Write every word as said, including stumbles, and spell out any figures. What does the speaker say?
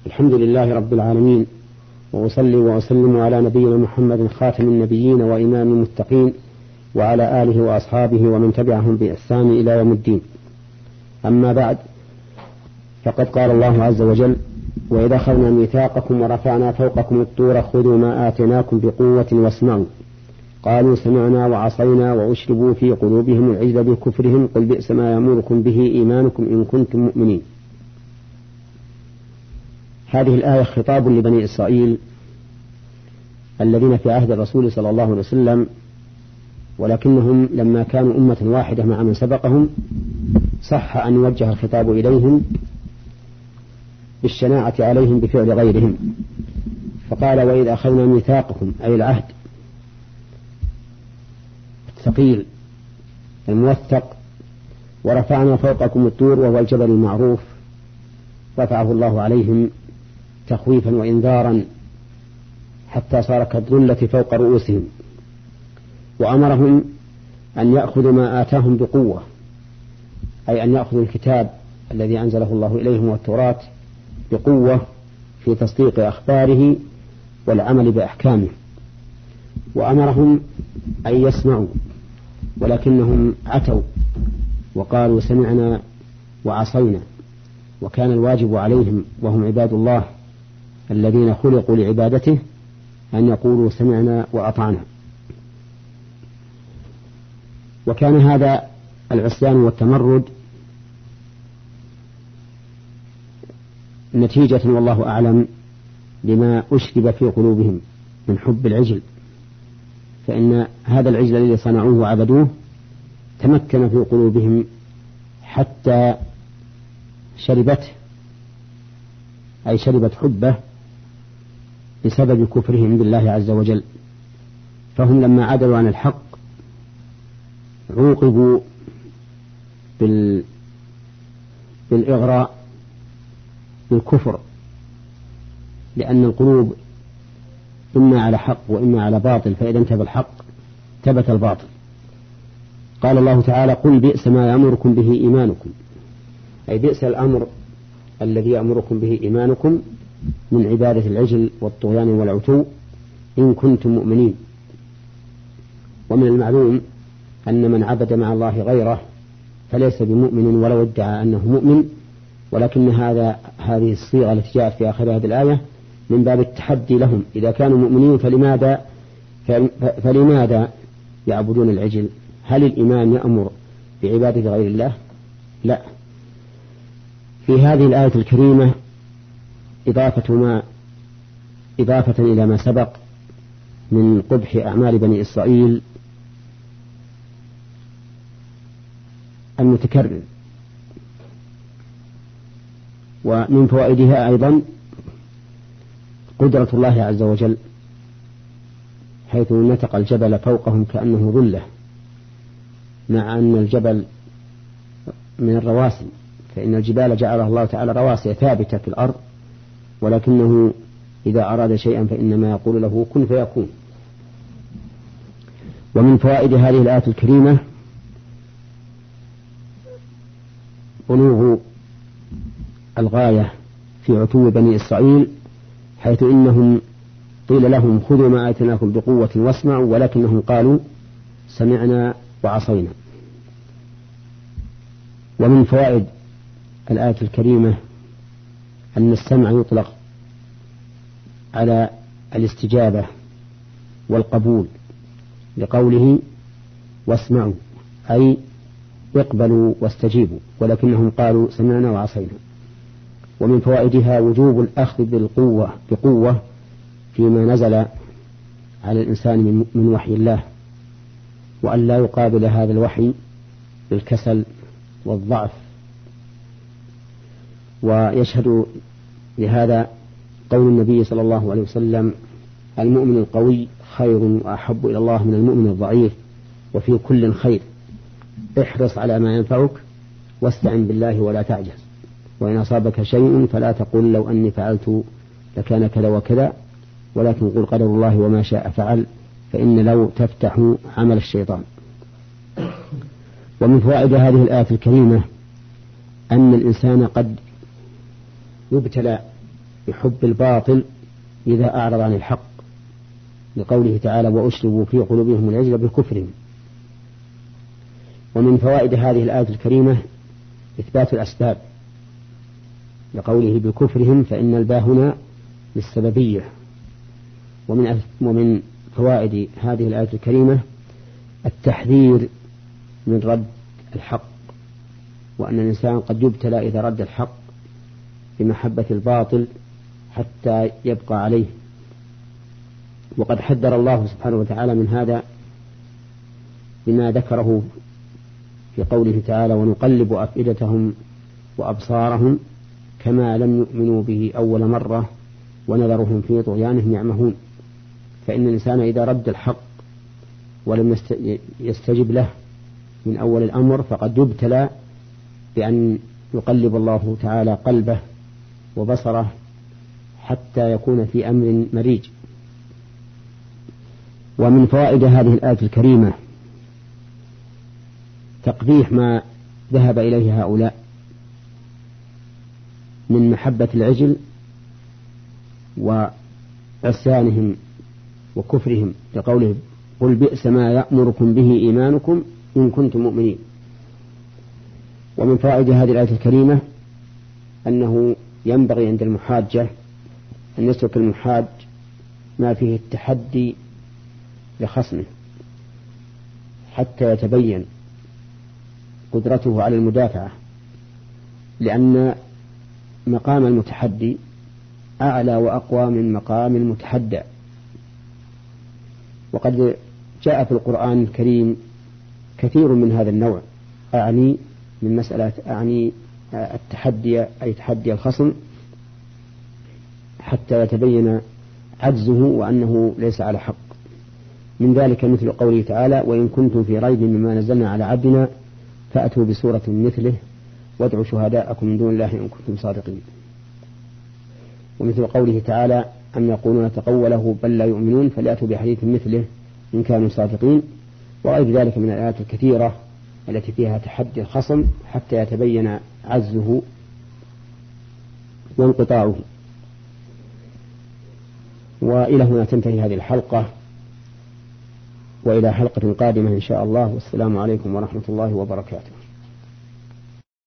الحمد لله رب العالمين، وأصلي وأسلم على نبينا محمد خاتم النبيين وإمام المتقين، وعلى آله وأصحابه ومن تبعهم بإحسان إلى يوم الدين. أما بعد، فقد قال الله عز وجل: وإذا أخذنا ميثاقكم ورفعنا فوقكم الطور خذوا ما آتيناكم بقوة واسمعوا قالوا سمعنا وعصينا وأشربوا في قلوبهم العجل بكفرهم قل بئس ما يأمركم به إيمانكم إن كنتم مؤمنين. هذه الآية خطاب لبني إسرائيل الذين في عهد الرسول صلى الله عليه وسلم، ولكنهم لما كانوا أمة واحدة مع من سبقهم صح أن يوجه الخطاب إليهم بالشناعة عليهم بفعل غيرهم. فقال: وإذا أخذنا ميثاقكم، أي العهد الثقيل الموثق، ورفعنا فوقكم الطور وهو الجبل المعروف، رفعه الله عليهم تخويفا وإنذارا حتى صار كالظلة فوق رؤوسهم، وأمرهم أن يأخذوا ما آتاهم بقوة، أي أن يأخذوا الكتاب الذي أنزله الله إليهم والتوراة بقوة في تصديق أخباره والعمل بأحكامه. وأمرهم أن يسمعوا، ولكنهم عتوا وقالوا سمعنا وعصينا، وكان الواجب عليهم وهم عباد الله الذين خلقوا لعبادته أن يقولوا سمعنا وأطعنا. وكان هذا العصيان والتمرد نتيجة والله أعلم لما أشرب في قلوبهم من حب العجل، فإن هذا العجل الذي صنعوه وعبدوه تمكن في قلوبهم حتى شربته، أي شربت حبه بسبب كفرهم بالله عز وجل. فهم لما عدلوا عن الحق عوقبوا بال... بالإغراء بالكفر، لأن القلوب إما على حق وإما على باطل، فإذا انتبه الحق ثبت الباطل. قال الله تعالى: قل بئس ما يأمركم به إيمانكم، أي بئس الأمر الذي يأمركم به إيمانكم من عبادة العجل والطغيان والعتو إن كنتم مؤمنين. ومن المعلوم أن من عبد مع الله غيره فليس بمؤمن ولو ادعى أنه مؤمن، ولكن هذا هذه الصيغة التي جاءت في آخر هذه الآية من باب التحدي لهم. إذا كانوا مؤمنين فلماذا فلماذا يعبدون العجل؟ هل الإيمان يأمر بعبادة غير الله؟ لا. في هذه الآية الكريمة إضافة ما إضافة إلى ما سبق من قبح أعمال بني إسرائيل المتكرر. ومن فوائدها أيضا قدرة الله عز وجل، حيث نتق الجبل فوقهم كأنه ظلة، مع أن الجبل من الرواسي، فإن الجبال جعلها الله تعالى رواسي ثابتة في الأرض، ولكنه إذا أراد شيئا فإنما يقول له كن فيكون. ومن فوائد هذه الآية الكريمة بلوغ الغاية في عتو بني إسرائيل، حيث إنهم قيل لهم خذوا ما آتيناكم بقوة واسمعوا، ولكنهم قالوا سمعنا وعصينا. ومن فوائد الآية الكريمة أن السمع يطلق على الاستجابة والقبول، لقوله واسمعوا أي اقبلوا واستجيبوا، ولكنهم قالوا سمعنا وعصينا. ومن فوائدها وجوب الأخذ بالقوة بقوة فيما نزل على الإنسان من وحي الله، وأن لا يقابل هذا الوحي بالكسل والضعف. ويشهد لهذا قول النبي صلى الله عليه وسلم: المؤمن القوي خير وأحب إلى الله من المؤمن الضعيف، وفي كل خير، احرص على ما ينفعك واستعن بالله ولا تعجز، وإن أصابك شيء فلا تقول لو أني فعلت لكان كذا وكذا، ولكن قل قدر الله وما شاء فعل، فإن لو تفتح عمل الشيطان. ومن فوائد هذه الآية الكريمة أن الإنسان قد يبتلى بحب الباطل إذا أعرض عن الحق، لقوله تعالى وأشربوا في قلوبهم العجل بكفرهم. ومن فوائد هذه الآية الكريمة إثبات الأسباب، لقوله بكفرهم فإن الباء هنا للسببية. ومن ومن فوائد هذه الآية الكريمة التحذير من رد الحق، وأن الإنسان قد يبتلى إذا رد الحق بمحبة الباطل حتى يبقى عليه. وقد حذر الله سبحانه وتعالى من هذا بما ذكره في قوله تعالى ونقلب أفئدتهم وأبصارهم كما لم يؤمنوا به أول مرة ونذرهم في طغيانهم يعمهون. فإن الإنسان إذا رد الحق ولم يستجب له من أول الأمر فقد يبتلى بأن يقلب الله تعالى قلبه وبصره حتى يكون في أمر مريج. ومن فوائد هذه الآية الكريمة تقبيح ما ذهب إليه هؤلاء من محبة العجل وعصيانهم وكفرهم، لقوله قل بئس ما يأمركم به إيمانكم إن كنتم مؤمنين. ومن فوائد هذه الآية الكريمة أنه ينبغي عند المحاجة أن يترك المحاج ما فيه التحدي لخصمه حتى يتبين قدرته على المدافعة، لأن مقام المتحدي أعلى وأقوى من مقام المتحدى. وقد جاء في القرآن الكريم كثير من هذا النوع، أعني من مسألة أعني التحدي أي تحدي الخصم حتى يتبين عجزه وأنه ليس على حق. من ذلك مثل قوله تعالى وإن كنتم في ريب مما نزلنا على عبدنا فأتوا بسورة مثله وادعوا شهداءكم من دون الله إن كنتم صادقين. ومثل قوله تعالى أم يقولون تقوله بل لا يؤمنون فليأتوا بحديث مثله إن كانوا صادقين. وغير ذلك من الآيات الكثيرة التي فيها تحدي الخصم حتى يتبين عجزه وانقطاعه. وإلى هنا تنتهي هذه الحلقة، وإلى حلقة قادمة إن شاء الله، والسلام عليكم ورحمة الله وبركاته.